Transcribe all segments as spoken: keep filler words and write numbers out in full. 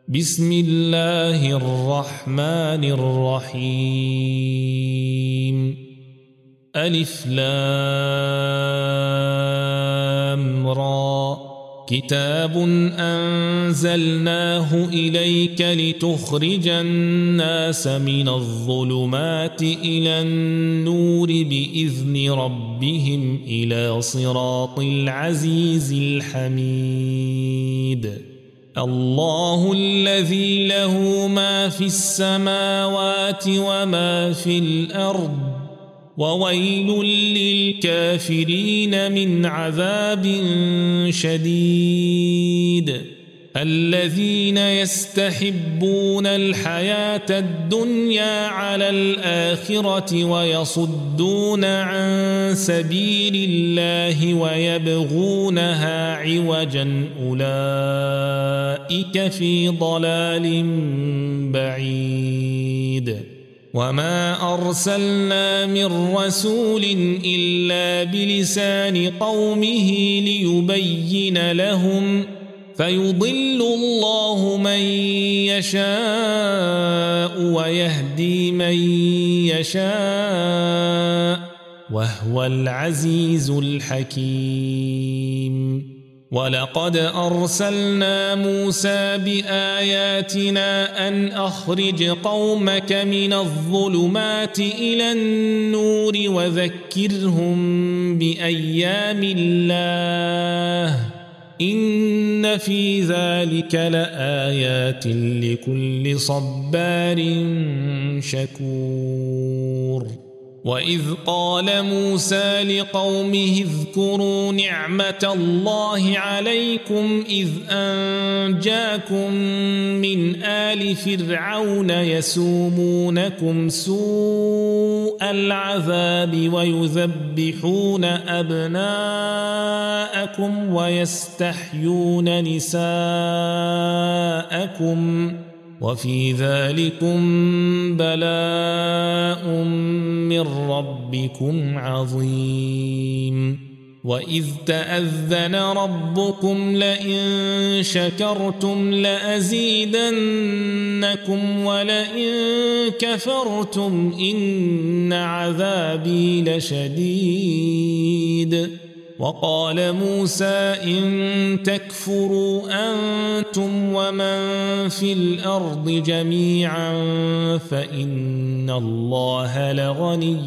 بسم الله الرحمن الرحيم. ألف لام را. كتاب أنزلناه إليك لتخرج الناس من الظلمات إلى النور بإذن ربهم إلى صراط العزيز الحميد. الله الذي له ما في السماوات وما في الأرض، وويل للكافرين من عذاب شديد. الذين يستحبون الحياة الدنيا على الآخرة ويصدون عن سبيل الله ويبغونها عوجا، أولئك في ضلال بعيد. وما أرسلنا من رسول إلا بلسان قومه ليبين لهم، فيضل الله من يشاء ويهدي من يشاء، وهو العزيز الحكيم. ولقد أرسلنا موسى بآياتنا أن أخرج قومك من الظلمات إلى النور وذكرهم بأيام الله، إن في ذلك لآيات لكل صبار شكور. وإذ قال موسى لقومه اذكروا نعمة الله عليكم إذ أنجاكم من آل فرعون يسومونكم سوء العذاب ويذبحون أبناءكم ويستحيون نساءكم، وفي ذلكم بلاء من ربكم عظيم. وإذ تأذن ربكم لئن شكرتم لأزيدنكم ولئن كفرتم إن عذابي لشديد. وقال موسى إن تكفروا أنتم ومن في الأرض جميعا فإن الله لغني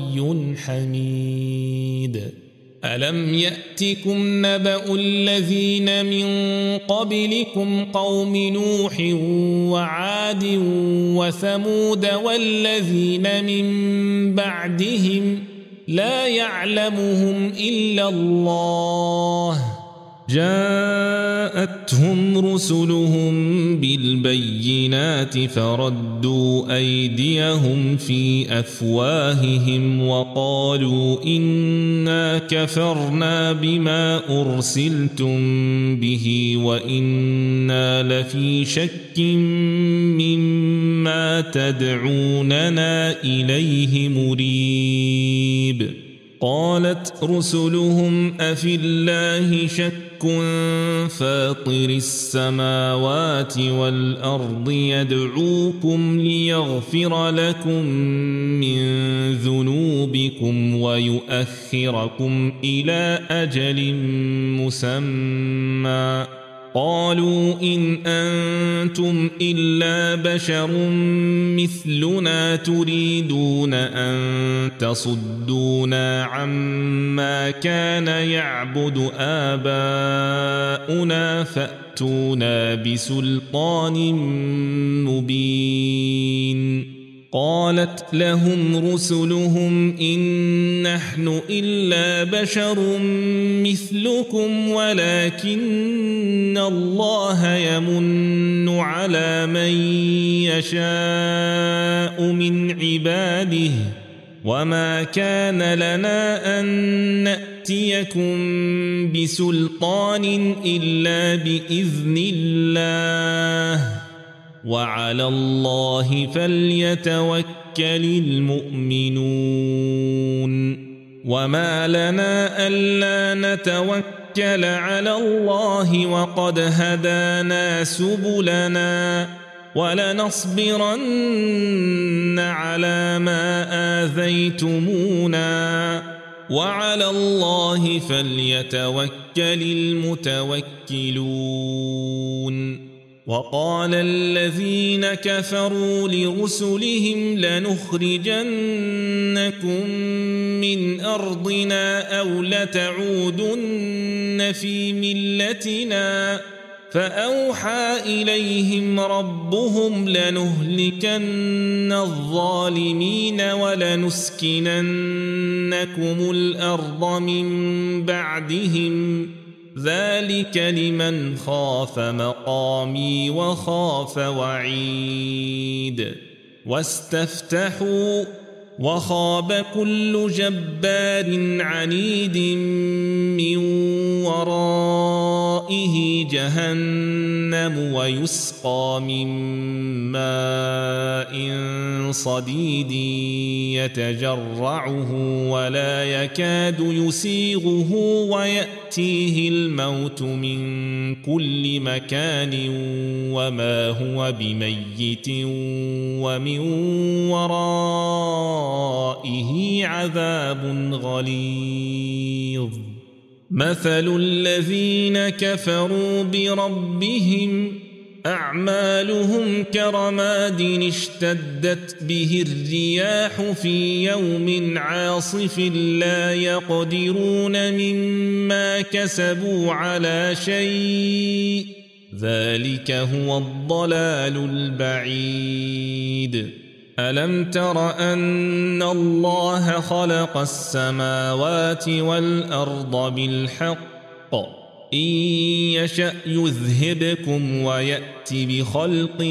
حميد. ألم يأتكم نبأ الذين من قبلكم قوم نوح وعاد وثمود والذين من بعدهم لا يعلمهم إلا الله، جاءتهم رسلهم بالبينات فردوا أيديهم في أفواههم وقالوا إنا كفرنا بما أرسلتم به وإنا لفي شك مما تدعوننا إليه مريب. قالت رسلهم أفي الله شك فاطر السماوات والأرض يدعوكم ليغفر لكم من ذنوبكم ويؤخركم إلى أجل مسمى. قالوا إن أنتم إلا بشر مثلنا تريدون أن تصدونا عما كان يعبد آباؤنا فأتونا بسلطان مبين. قالت لهم رسلهم إن نحن إلا بشر مثلكم ولكن الله يمن على من يشاء من عباده، وما كان لنا أن نأتيكم بسلطان إلا بإذن الله، وعلى الله فليتوكل المؤمنون. وما لنا ألا نتوكل على الله وقد هدانا سبلنا ولنصبرن على ما آذيتمونا وعلى الله فليتوكل المتوكلون وقال الذين كفروا لرسلهم لنخرجنكم من أرضنا أو لتعودن في ملتنا فأوحى إليهم ربهم لنهلكن الظالمين ولنسكننكم الأرض من بعدهم ذلك لمن خاف مقامي وخاف وعيد واستفتحوا وخاب كل جبار عنيد من ورائه جهنم ويسقى من ماء صديد يتجرعه ولا يكاد يسيغه ويأتيه الموت من كل مكان وما هو بميت ومن ورائه عذاب غليظ مثل الذين كفروا بربهم أعمالهم كرماد اشتدت به الرياح في يوم عاصف لا يقدرون مما كسبوا على شيء ذلك هو الضلال البعيد ألم تر أن الله خلق السماوات والأرض بالحق إن يشأ يذهبكم ويأت بخلق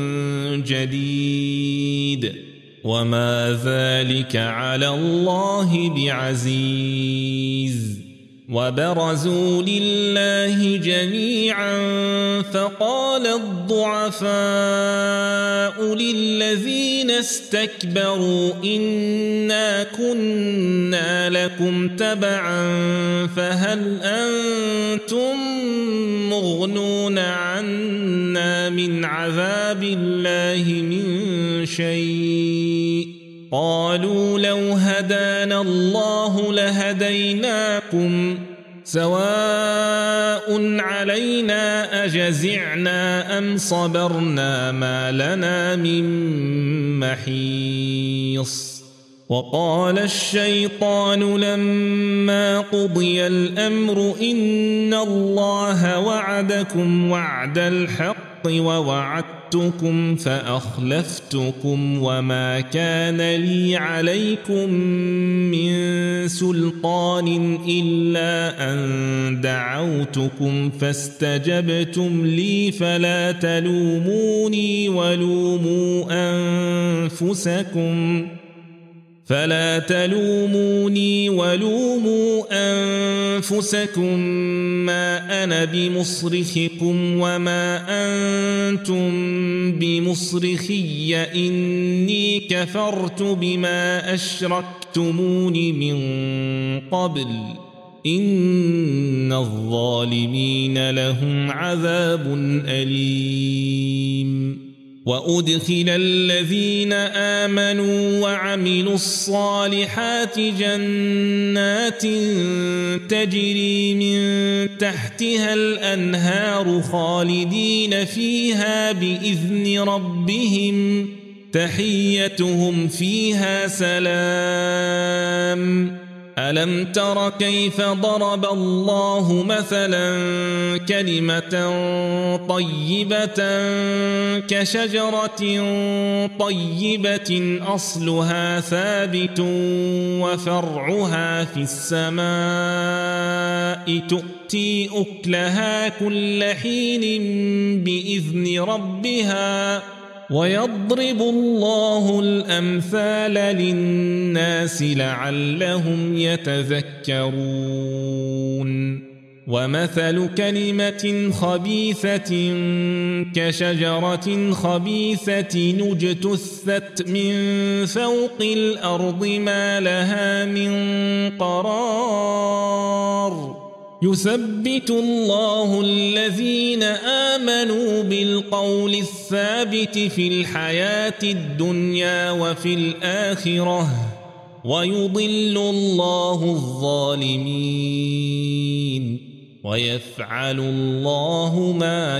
جديد وما ذلك على الله بعزيز وبرزوا لله جميعا فقال الضعفاء للذين استكبروا إنا كنا لكم تبعا فهل أنتم مغنون عنا من عذاب الله من شيء قالوا لو هدانا الله لهديناكم سواء علينا أجزعنا أم صبرنا ما لنا من محيص وقال الشيطان لما قضي الأمر إن الله وعدكم وعد الحق ووعدتكم فأخلفتكم وما كان لي عليكم من سلطان إلا أن دعوتكم فاستجبتم لي فلا تلوموني ولوموا أنفسكم فلا تلوموني ولوموا أنفسكم ما أنا بمصرخكم وما أنتم بمصرخي إني كفرت بما أشركتمون من قبل إن الظالمين لهم عذاب أليم وأدخل الذين آمنوا وعملوا الصالحات جنات تجري من تحتها الأنهار خالدين فيها بإذن ربهم تحيتهم فيها سلام ألم تر كيف ضرب الله مثلا كلمة طيبة كشجرة طيبة أصلها ثابت وفرعها في السماء تؤتي أكلها كل حين بإذن ربها ويضرب الله الأمثال للناس لعلهم يتذكرون ومثل كلمة خبيثة كشجرة خبيثة اجتثت من فوق الأرض ما لها من قرار يثبت الله الذين آمنوا بالقول الثابت في الحياة الدنيا وفي الآخرة ويضل الله الظالمين ويفعل الله ما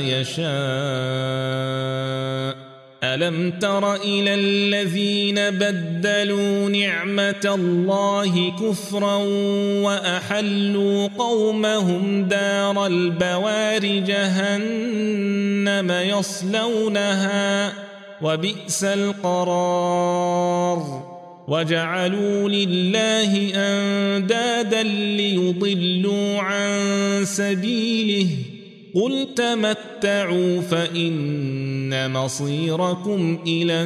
يشاء. ألم تر إلى الذين بدلوا نعمة الله كفرا وأحلوا قومهم دار البوار جهنم يصلونها وبئس القرار وجعلوا لله أندادا ليضلوا عن سبيله قل تمتعوا فإن مصيركم إلى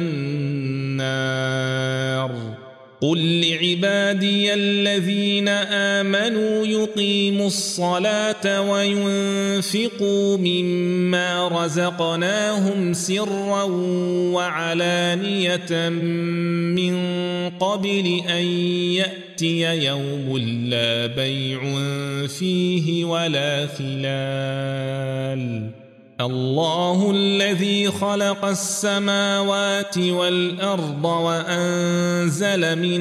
النار. قل لعبادي الذين آمنوا يقيموا الصلاة وينفقوا مما رزقناهم سرا وعلانية من قبل أن يأتي يوم لا بيع فيه ولا خلال. الله الذي خلق السماوات والأرض وأنزل من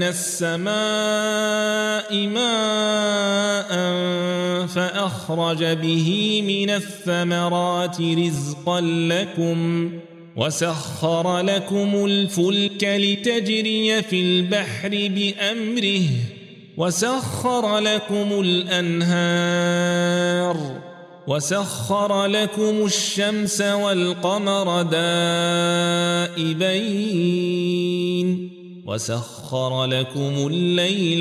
السماء ماء فأخرج به من الثمرات رزقا لكم وسخر لكم الفلك لتجري في البحر بأمره وسخر لكم الأنهار وسخر لكم الشمس والقمر دائبين وسخر لكم الليل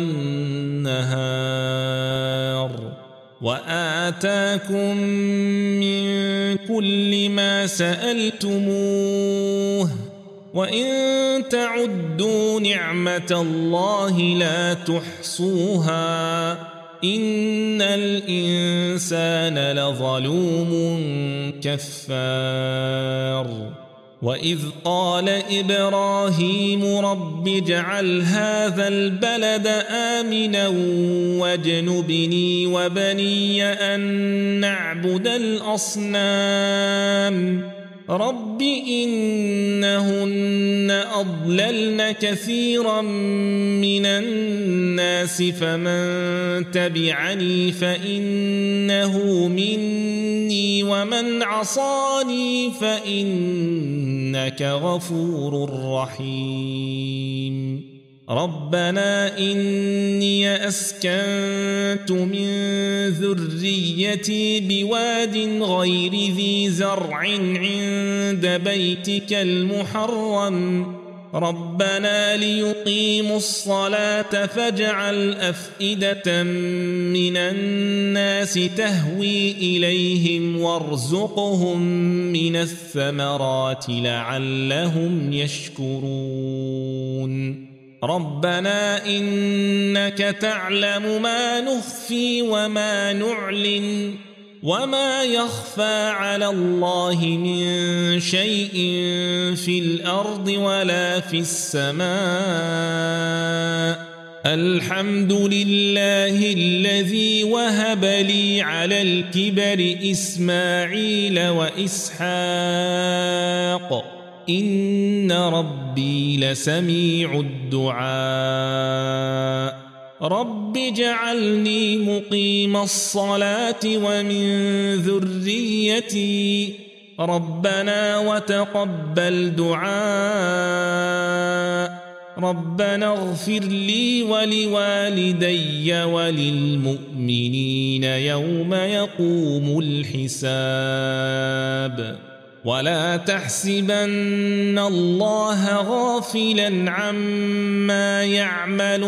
والنهار وآتاكم من كل ما سألتموه وإن تعدوا نعمة الله لا تحصوها إن الإنسان لظلوم كفار. وإذ قال إبراهيم رب اجعل هذا البلد آمنا واجنبني وبني أن نعبد الأصنام رب إنهن أضللن كثيرا من الناس فمن تبعني فإنه مني ومن عصاني فإنك غفور رحيم. ربنا إني أسكنت من ذريتي بواد غير ذي زرع عند بيتك المحرم ربنا ليقيموا الصلاة فاجعل أفئدة من الناس تهوي إليهم وارزقهم من الثمرات لعلهم يشكرون. ربنا إنك تعلم ما نخفي وما نعلن وما يخفى على الله من شيء في الأرض ولا في السماء. الحمد لله الذي وهب لي على الكبر إسماعيل وإسحاق إن ربي لسميع الدعاء. رب اجعلني مقيم الصلاة ومن ذريتي ربنا وتقبل دعاء. ربنا اغفر لي ولوالدي وللمؤمنين يوم يقوم الحساب. ولا تحسبن الله غافلا عما يعمل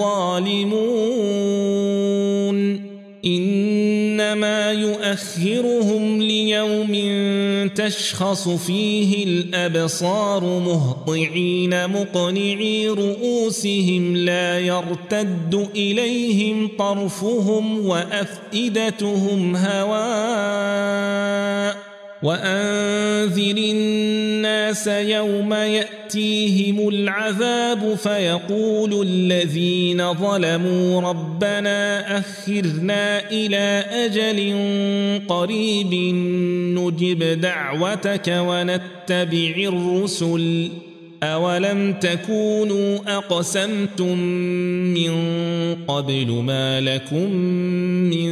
الظالمون إنما يؤخرهم ليوم تشخص فيه الأبصار مهطعين مقنعي رؤوسهم لا يرتد إليهم طرفهم وأفئدتهم هواء وأنذر الناس يوم يأتيهم العذاب فيقول الذين ظلموا ربنا أخرنا إلى أجل قريب نجب دعوتك ونتبع الرسل أولم تكونوا أقسمتم من قبل ما لكم من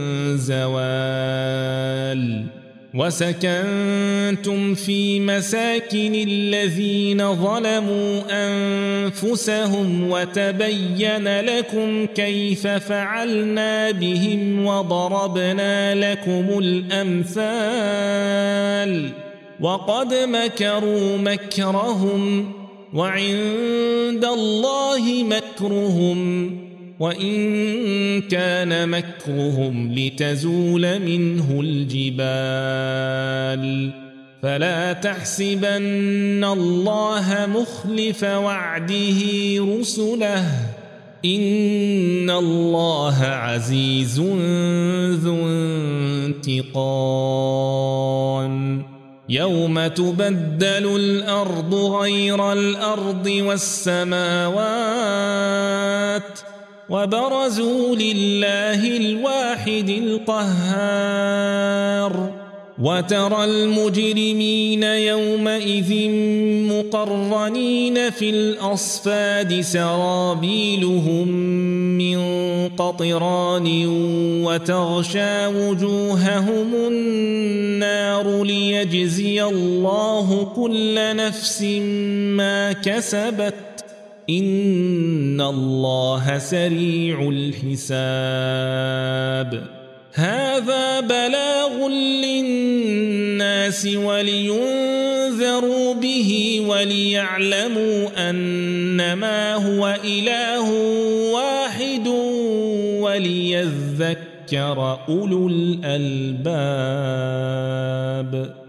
زوال وسكنتم في مساكن الذين ظلموا أنفسهم وتبين لكم كيف فعلنا بهم وضربنا لكم الأمثال وقد مكروا مكرهم وعند الله مكرهم وإن كان مكرهم لتزول منه الجبال فلا تحسبن الله مخلف وعده رسله إن الله عزيز ذو انتقام يوم تبدل الأرض غير الأرض والسماوات وبرزوا لله الواحد القهار وترى المجرمين يومئذ مقرنين في الأصفاد سرابيلهم من قطران وتغشى وجوههم النار ليجزي الله كل نفس ما كسبت إن الله سريع الحساب هذا بلاغ للناس ولينذروا به وليعلموا أنما هو إله واحد وليذكر أولو الألباب.